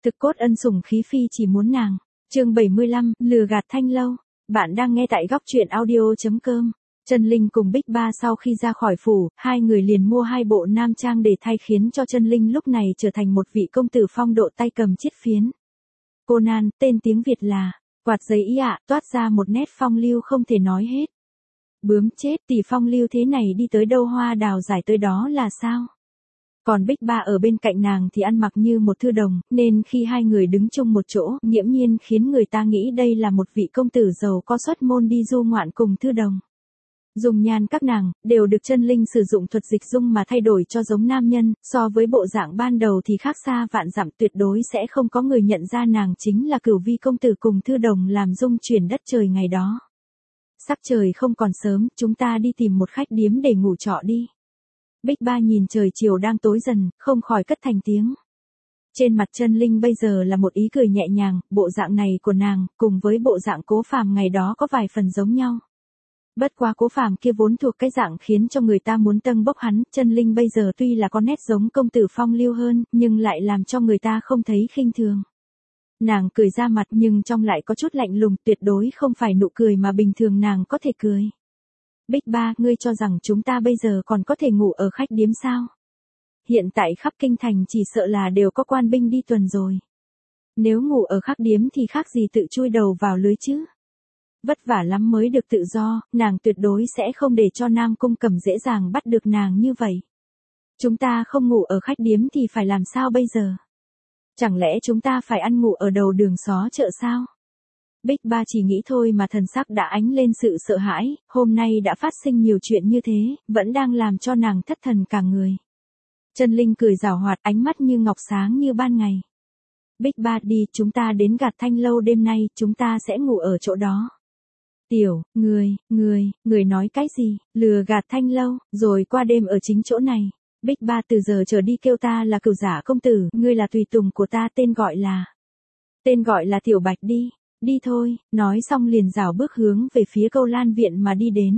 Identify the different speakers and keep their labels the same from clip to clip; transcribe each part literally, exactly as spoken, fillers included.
Speaker 1: Thực cốt ân sủng khí phi chỉ muốn nàng. Chương bảy mươi lăm, lừa gạt Thanh Lâu. Bạn đang nghe tại góc truyện audio chấm com. Chân Linh cùng Bích Ba sau khi ra khỏi phủ, hai người liền mua hai bộ nam trang để thay, khiến cho Chân Linh lúc này trở thành một vị công tử phong độ tay cầm chiết phiến. Conan, tên tiếng Việt là quạt giấy ý ạ, toát ra một nét phong lưu không thể nói hết. Bướm chết, tỷ phong lưu thế này đi tới đâu hoa đào giải tới đó là sao? Còn Bích Ba ở bên cạnh nàng thì ăn mặc như một thư đồng, nên khi hai người đứng chung một chỗ, nghiễm nhiên khiến người ta nghĩ đây là một vị công tử giàu có xuất môn đi du ngoạn cùng thư đồng. Dùng nhan các nàng, đều được Chân Linh sử dụng thuật dịch dung mà thay đổi cho giống nam nhân, so với bộ dạng ban đầu thì khác xa vạn dặm, tuyệt đối sẽ không có người nhận ra nàng chính là Cửu Vi công tử cùng thư đồng làm dung chuyển đất trời ngày đó. Sắc trời không còn sớm, chúng ta đi tìm một khách điếm để ngủ trọ đi. Bích Ba nhìn trời chiều đang tối dần, không khỏi cất thành tiếng. Trên mặt Chân Linh bây giờ là một ý cười nhẹ nhàng, bộ dạng này của nàng, cùng với bộ dạng Cố Phàm ngày đó có vài phần giống nhau. Bất quá Cố Phàm kia vốn thuộc cái dạng khiến cho người ta muốn tâng bốc hắn, Chân Linh bây giờ tuy là có nét giống công tử phong lưu hơn, nhưng lại làm cho người ta không thấy khinh thường. Nàng cười ra mặt nhưng trong lại có chút lạnh lùng, tuyệt đối không phải nụ cười mà bình thường nàng có thể cười. Bích Ba, ngươi cho rằng chúng ta bây giờ còn có thể ngủ ở khách điếm sao? Hiện tại khắp kinh thành chỉ sợ là đều có quan binh đi tuần rồi. Nếu ngủ ở khách điếm thì khác gì tự chui đầu vào lưới chứ? Vất vả lắm mới được tự do, nàng tuyệt đối sẽ không để cho Nam Cung Cẩm dễ dàng bắt được nàng như vậy. Chúng ta không ngủ ở khách điếm thì phải làm sao bây giờ? Chẳng lẽ chúng ta phải ăn ngủ ở đầu đường xó chợ sao? Bích Ba chỉ nghĩ thôi mà thần sắc đã ánh lên sự sợ hãi, hôm nay đã phát sinh nhiều chuyện như thế, vẫn đang làm cho nàng thất thần cả người. Chân Linh cười giảo hoạt, ánh mắt như ngọc sáng như ban ngày. Bích Ba đi, chúng ta đến gạt Thanh Lâu đêm nay, chúng ta sẽ ngủ ở chỗ đó. Tiểu, người, người, người nói cái gì, lừa gạt Thanh Lâu, rồi qua đêm ở chính chỗ này. Bích Ba từ giờ trở đi kêu ta là Cửu Giả công tử, ngươi là tùy tùng của ta, tên gọi là... Tên gọi là Tiểu Bạch đi. Đi thôi, nói xong liền rảo bước hướng về phía Câu Lan viện mà đi đến.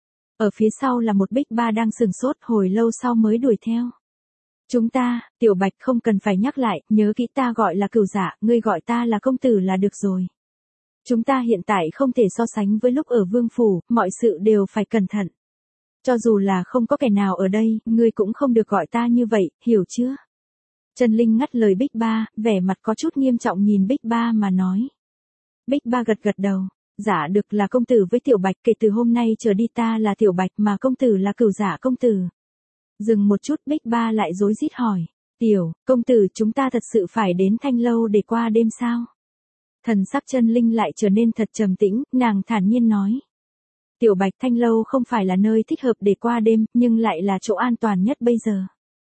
Speaker 1: Ở phía sau là một Bích Ba đang sừng sốt, hồi lâu sau mới đuổi theo. Chúng ta, Tiểu Bạch không cần phải nhắc lại, nhớ kỹ ta gọi là Cửu Giả, ngươi gọi ta là công tử là được rồi. Chúng ta hiện tại không thể so sánh với lúc ở Vương Phủ, mọi sự đều phải cẩn thận. Cho dù là không có kẻ nào ở đây, ngươi cũng không được gọi ta như vậy, hiểu chưa? Chân Linh ngắt lời Bích Ba, vẻ mặt có chút nghiêm trọng nhìn Bích Ba mà nói. Bích Ba gật gật đầu, giả được là công tử với Tiểu Bạch, kể từ hôm nay trở đi ta là Tiểu Bạch mà công tử là Cửu Giả công tử. Dừng một chút, Bích Ba lại rối rít hỏi, Tiểu, công tử, chúng ta thật sự phải đến Thanh Lâu để qua đêm sao? Thần sắc Chân Linh lại trở nên thật trầm tĩnh, nàng thản nhiên nói. Tiểu Bạch, Thanh Lâu không phải là nơi thích hợp để qua đêm, nhưng lại là chỗ an toàn nhất bây giờ.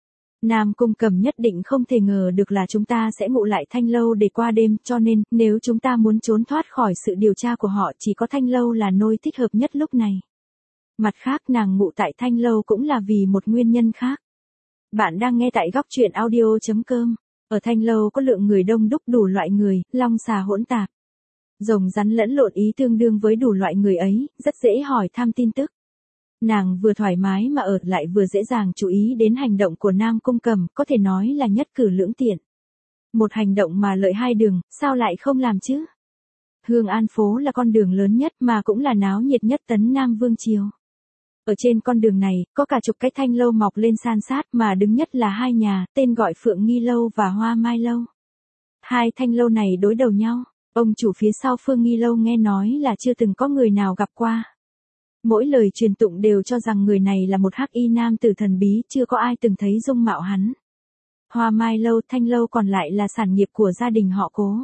Speaker 1: Nam Cung Cẩm nhất định không thể ngờ được là chúng ta sẽ ngủ lại Thanh Lâu để qua đêm, cho nên, nếu chúng ta muốn trốn thoát khỏi sự điều tra của họ, chỉ có Thanh Lâu là nơi thích hợp nhất lúc này. Mặt khác, nàng ngủ tại Thanh Lâu cũng là vì một nguyên nhân khác. Bạn đang nghe tại góc truyện audio chấm com. Ở Thanh Lâu có lượng người đông đúc, đủ loại người, long xà hỗn tạp. Rồng rắn lẫn lộn ý tương đương với đủ loại người ấy, rất dễ hỏi thăm tin tức. Nàng vừa thoải mái mà ở, lại vừa dễ dàng chú ý đến hành động của Nam Cung Cẩm, có thể nói là nhất cử lưỡng tiện. Một hành động mà lợi hai đường, sao lại không làm chứ? Hương An phố là con đường lớn nhất mà cũng là náo nhiệt nhất Tấn Nam Vương Triều. Ở trên con đường này, có cả chục cái thanh lâu mọc lên san sát mà đứng nhất là hai nhà, tên gọi Phượng Nghi Lâu và Hoa Mai Lâu. Hai thanh lâu này đối đầu nhau, ông chủ phía sau Phượng Nghi Lâu nghe nói là chưa từng có người nào gặp qua. Mỗi lời truyền tụng đều cho rằng người này là một hắc y nam tử thần bí, chưa có ai từng thấy dung mạo hắn. Hoa Mai Lâu, Thanh Lâu còn lại là sản nghiệp của gia đình họ Cố.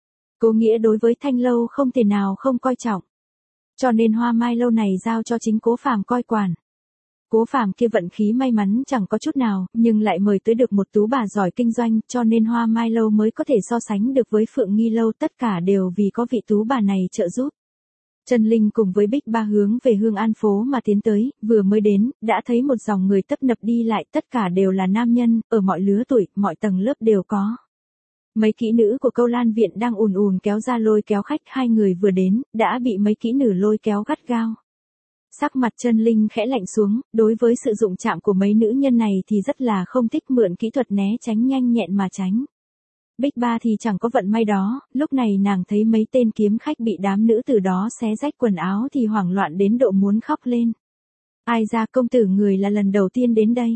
Speaker 1: Cố Nghĩa đối với Thanh Lâu không thể nào không coi trọng. Cho nên Hoa Mai Lâu này giao cho chính Cố Phàm coi quản. Cố Phàm kia vận khí may mắn chẳng có chút nào, nhưng lại mời tới được một tú bà giỏi kinh doanh, cho nên Hoa Mai Lâu mới có thể so sánh được với Phượng Nghi Lâu, tất cả đều vì có vị tú bà này trợ giúp. Chân Linh cùng với Bích Ba hướng về Hương An phố mà tiến tới, vừa mới đến, đã thấy một dòng người tấp nập đi lại, tất cả đều là nam nhân, ở mọi lứa tuổi, mọi tầng lớp đều có. Mấy kỹ nữ của Câu Lan viện đang ùn ùn kéo ra lôi kéo khách, hai người vừa đến, đã bị mấy kỹ nữ lôi kéo gắt gao. Sắc mặt Chân Linh khẽ lạnh xuống, đối với sự dụng chạm của mấy nữ nhân này thì rất là không thích, mượn kỹ thuật né tránh nhanh nhẹn mà tránh. Bích Ba thì chẳng có vận may đó, lúc này nàng thấy mấy tên kiếm khách bị đám nữ tử đó xé rách quần áo thì hoảng loạn đến độ muốn khóc lên. Ai ra công tử người là lần đầu tiên đến đây.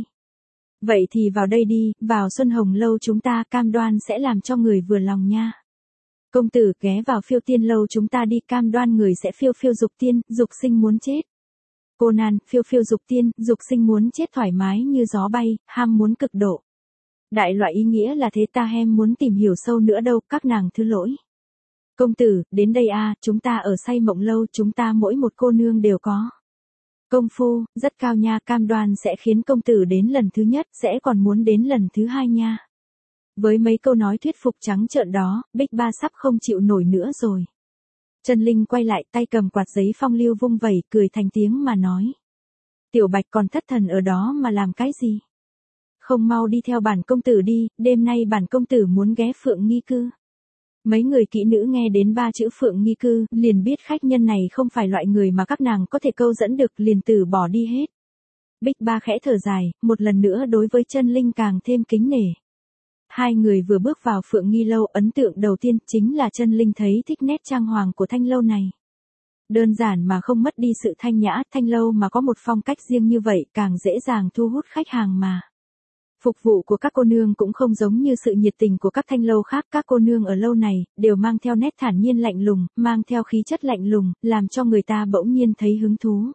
Speaker 1: Vậy thì vào đây đi, vào Xuân Hồng lâu chúng ta cam đoan sẽ làm cho người vừa lòng nha. Công tử ghé vào Phiêu Tiên lâu chúng ta đi, cam đoan người sẽ phiêu phiêu dục tiên, dục sinh muốn chết. Cô nan, phiêu phiêu dục tiên, dục sinh muốn chết thoải mái như gió bay, ham muốn cực độ. Đại loại ý nghĩa là thế, ta hem muốn tìm hiểu sâu nữa đâu, các nàng thứ lỗi. Công tử, đến đây a, chúng ta ở Say Mộng lâu, chúng ta mỗi một cô nương đều có công phu, rất cao nha, cam đoan sẽ khiến công tử đến lần thứ nhất, sẽ còn muốn đến lần thứ hai nha. Với mấy câu nói thuyết phục trắng trợn đó, Bích Ba sắp không chịu nổi nữa rồi. Trần Linh quay lại, tay cầm quạt giấy phong lưu vung vẩy, cười thành tiếng mà nói. Tiểu Bạch còn thất thần ở đó mà làm cái gì? Không mau đi theo bản công tử đi, đêm nay bản công tử muốn ghé Phượng Nghi Cư. Mấy người kỹ nữ nghe đến ba chữ Phượng Nghi Cư, liền biết khách nhân này không phải loại người mà các nàng có thể câu dẫn được, liền từ bỏ đi hết. Bích Ba khẽ thở dài, một lần nữa đối với Trân Linh càng thêm kính nể. Hai người vừa bước vào Phượng Nghi lâu, ấn tượng đầu tiên chính là Trân Linh thấy thích nét trang hoàng của thanh lâu này. Đơn giản mà không mất đi sự thanh nhã, thanh lâu mà có một phong cách riêng như vậy càng dễ dàng thu hút khách hàng mà. Phục vụ của các cô nương cũng không giống như sự nhiệt tình của các thanh lâu khác, các cô nương ở lâu này đều mang theo nét thản nhiên lạnh lùng, mang theo khí chất lạnh lùng, làm cho người ta bỗng nhiên thấy hứng thú.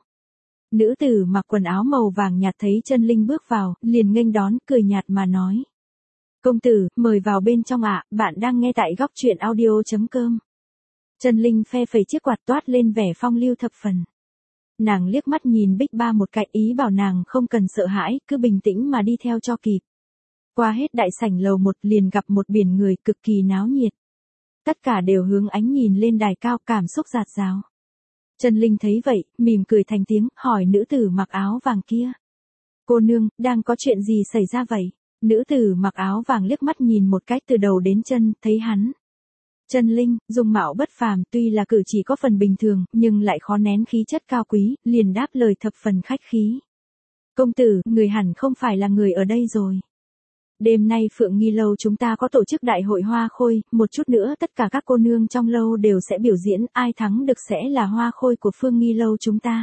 Speaker 1: Nữ tử mặc quần áo màu vàng nhạt thấy Trân Linh bước vào, liền nghênh đón, cười nhạt mà nói. Công tử, mời vào bên trong ạ, bạn đang nghe tại góc truyện audio chấm com. Trân Linh phe phẩy chiếc quạt toát lên vẻ phong lưu thập phần. Nàng liếc mắt nhìn Bích Ba một cái, ý bảo nàng không cần sợ hãi, cứ bình tĩnh mà đi theo cho kịp. Qua hết đại sảnh lầu một liền gặp một biển người cực kỳ náo nhiệt. Tất cả đều hướng ánh nhìn lên đài cao, cảm xúc dạt dào. Trân Linh thấy vậy, mỉm cười thành tiếng, hỏi nữ tử mặc áo vàng kia. Cô nương, đang có chuyện gì xảy ra vậy? Nữ tử mặc áo vàng liếc mắt nhìn một cách từ đầu đến chân, thấy hắn. Trân Linh, dung mạo bất phàm, tuy là cử chỉ có phần bình thường, nhưng lại khó nén khí chất cao quý, liền đáp lời thập phần khách khí. Công tử, người hẳn không phải là người ở đây rồi. Đêm nay Phượng Nghi lâu chúng ta có tổ chức đại hội hoa khôi, một chút nữa tất cả các cô nương trong lâu đều sẽ biểu diễn, ai thắng được sẽ là hoa khôi của Phượng Nghi lâu chúng ta.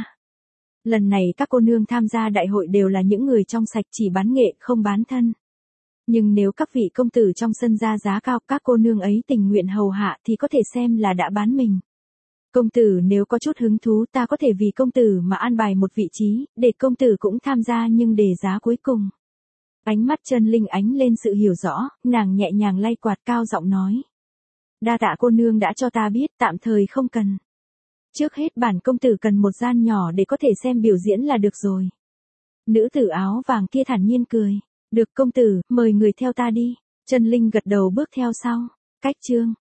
Speaker 1: Lần này các cô nương tham gia đại hội đều là những người trong sạch, chỉ bán nghệ không bán thân. Nhưng nếu các vị công tử trong sân ra giá cao, các cô nương ấy tình nguyện hầu hạ thì có thể xem là đã bán mình. Công tử nếu có chút hứng thú, ta có thể vì công tử mà an bài một vị trí, để công tử cũng tham gia, nhưng để giá cuối cùng. Ánh mắt Trân Linh ánh lên sự hiểu rõ, nàng nhẹ nhàng lay quạt, cao giọng nói. Đa tạ cô nương đã cho ta biết, tạm thời không cần. Trước hết bản công tử cần một gian nhỏ để có thể xem biểu diễn là được rồi. Nữ tử áo vàng kia thản nhiên cười. Được công tử, mời người theo ta đi. Trân Linh gật đầu bước theo sau. Cách chương